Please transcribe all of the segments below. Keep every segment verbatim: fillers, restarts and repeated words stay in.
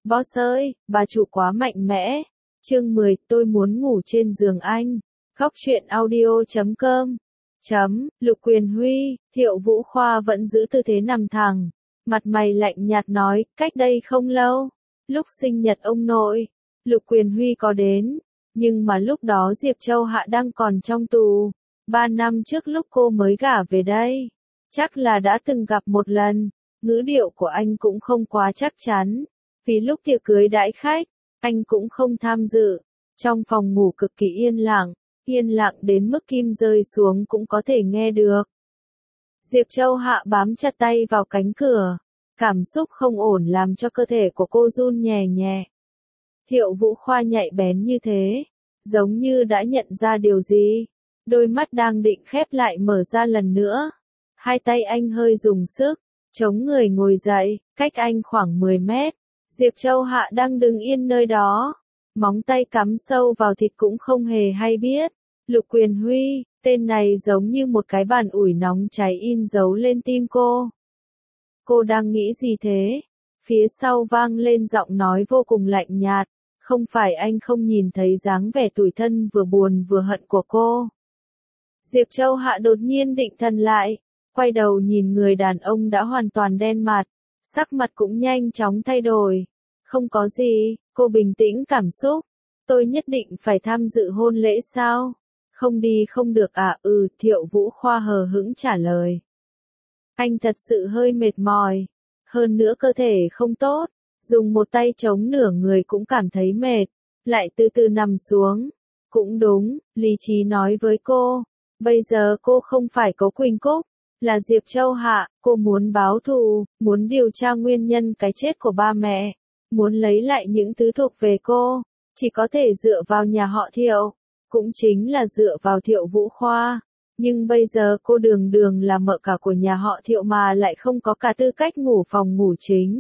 Boss ơi, bà chủ quá mạnh mẽ. Chương mười, tôi muốn ngủ trên giường anh. Góc truyện audio chấm com. Chấm, Lục Quyền Huy, Thiệu Vũ Khoa vẫn giữ tư thế nằm thẳng. Mặt mày lạnh nhạt nói, cách đây không lâu. Lúc sinh nhật ông nội, Lục Quyền Huy có đến. Nhưng mà lúc đó Diệp Châu Hạ đang còn trong tù. Ba năm trước lúc cô mới gả về đây. Chắc là đã từng gặp một lần. Ngữ điệu của anh cũng không quá chắc chắn. Vì lúc tiệc cưới đãi khách, anh cũng không tham dự. Trong phòng ngủ cực kỳ yên lặng, yên lặng đến mức kim rơi xuống cũng có thể nghe được. Diệp Châu Hạ bám chặt tay vào cánh cửa, cảm xúc không ổn làm cho cơ thể của cô run nhẹ nhẹ. Thiệu Vũ Khoa nhạy bén như thế, giống như đã nhận ra điều gì. Đôi mắt đang định khép lại mở ra lần nữa. Hai tay anh hơi dùng sức, chống người ngồi dậy, cách anh khoảng mười mét. Diệp Châu Hạ đang đứng yên nơi đó, móng tay cắm sâu vào thịt cũng không hề hay biết. Lục Quyền Huy, tên này giống như một cái bàn ủi nóng cháy in dấu lên tim cô. Cô đang nghĩ gì thế? Phía sau vang lên giọng nói vô cùng lạnh nhạt, không phải anh không nhìn thấy dáng vẻ tủi thân vừa buồn vừa hận của cô. Diệp Châu Hạ đột nhiên định thần lại, quay đầu nhìn người đàn ông đã hoàn toàn đen mặt. Sắc mặt cũng nhanh chóng thay đổi. Không có gì, cô bình tĩnh cảm xúc. Tôi nhất định phải tham dự hôn lễ sao? Không đi không được à? Ừ, Thiệu Vũ Khoa hờ hững trả lời. Anh thật sự hơi mệt mỏi. Hơn nữa cơ thể không tốt. Dùng một tay chống nửa người cũng cảm thấy mệt. Lại từ từ nằm xuống. Cũng đúng, lý trí nói với cô. Bây giờ cô không phải Cố Quỳnh Cúc. Là Diệp Châu Hạ, cô muốn báo thù, muốn điều tra nguyên nhân cái chết của ba mẹ, muốn lấy lại những thứ thuộc về cô, chỉ có thể dựa vào nhà họ Thiệu, cũng chính là dựa vào Thiệu Vũ Khoa. Nhưng bây giờ cô đường đường là mợ cả của nhà họ Thiệu mà lại không có cả tư cách ngủ phòng ngủ chính.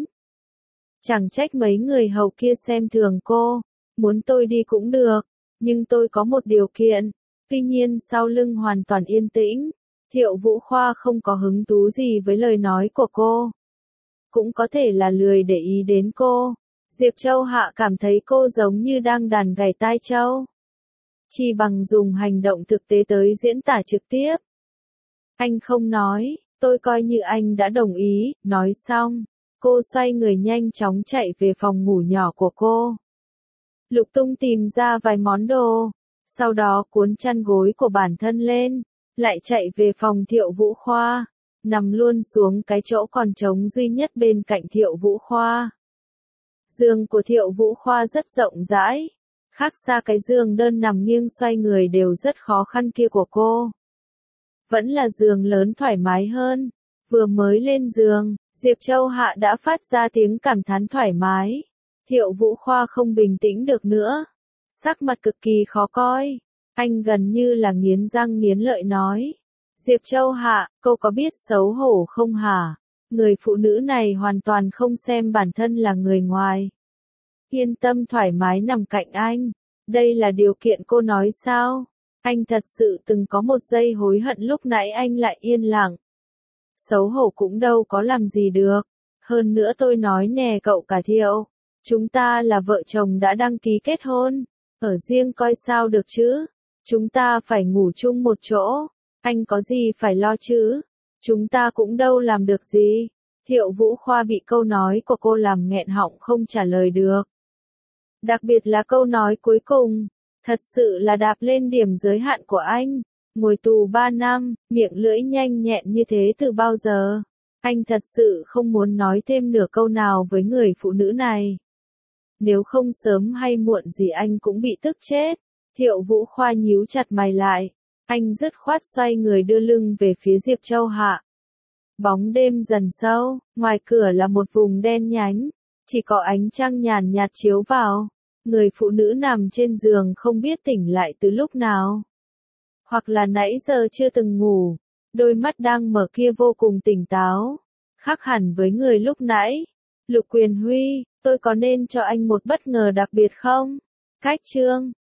Chẳng trách mấy người hầu kia xem thường cô, muốn tôi đi cũng được, nhưng tôi có một điều kiện. Tuy nhiên sau lưng hoàn toàn yên tĩnh. Thiệu Vũ Khoa không có hứng thú gì với lời nói của cô. Cũng có thể là lười để ý đến cô. Diệp Châu Hạ cảm thấy cô giống như đang đàn gảy tai trâu. Chỉ bằng dùng hành động thực tế tới diễn tả trực tiếp. Anh không nói, tôi coi như anh đã đồng ý, nói xong. Cô xoay người nhanh chóng chạy về phòng ngủ nhỏ của cô. Lục tung tìm ra vài món đồ. Sau đó cuốn chăn gối của bản thân lên. Lại chạy về phòng Thiệu Vũ Khoa, nằm luôn xuống cái chỗ còn trống duy nhất bên cạnh Thiệu Vũ Khoa. Giường của Thiệu Vũ Khoa rất rộng rãi, khác xa cái giường đơn nằm nghiêng xoay người đều rất khó khăn kia của cô. Vẫn là giường lớn thoải mái hơn. Vừa mới lên giường, Diệp Châu Hạ đã phát ra tiếng cảm thán thoải mái. Thiệu Vũ Khoa không bình tĩnh được nữa, sắc mặt cực kỳ khó coi. Anh gần như là nghiến răng nghiến lợi nói. Diệp Châu Hạ, cô có biết xấu hổ không hả? Người phụ nữ này hoàn toàn không xem bản thân là người ngoài. Yên tâm thoải mái nằm cạnh anh. Đây là điều kiện cô nói sao? Anh thật sự từng có một giây hối hận lúc nãy anh lại yên lặng. Xấu hổ cũng đâu có làm gì được. Hơn nữa tôi nói nè cậu cả Thiệu. Chúng ta là vợ chồng đã đăng ký kết hôn. Ở riêng coi sao được chứ? Chúng ta phải ngủ chung một chỗ, anh có gì phải lo chứ? Chúng ta cũng đâu làm được gì. Thiệu Vũ Khoa bị câu nói của cô làm nghẹn họng không trả lời được. Đặc biệt là câu nói cuối cùng, thật sự là đạp lên điểm giới hạn của anh. Ngồi tù ba năm, miệng lưỡi nhanh nhẹn như thế từ bao giờ? Anh thật sự không muốn nói thêm nửa câu nào với người phụ nữ này. Nếu không sớm hay muộn gì anh cũng bị tức chết. Thiệu Vũ Khoa nhíu chặt mày lại. Anh dứt khoát xoay người đưa lưng về phía Diệp Châu Hạ. Bóng đêm dần sâu, ngoài cửa là một vùng đen nhánh. Chỉ có ánh trăng nhàn nhạt chiếu vào. Người phụ nữ nằm trên giường không biết tỉnh lại từ lúc nào. Hoặc là nãy giờ chưa từng ngủ. Đôi mắt đang mở kia vô cùng tỉnh táo. Khác hẳn với người lúc nãy. Lục Quyền Huy, tôi có nên cho anh một bất ngờ đặc biệt không? Cách chương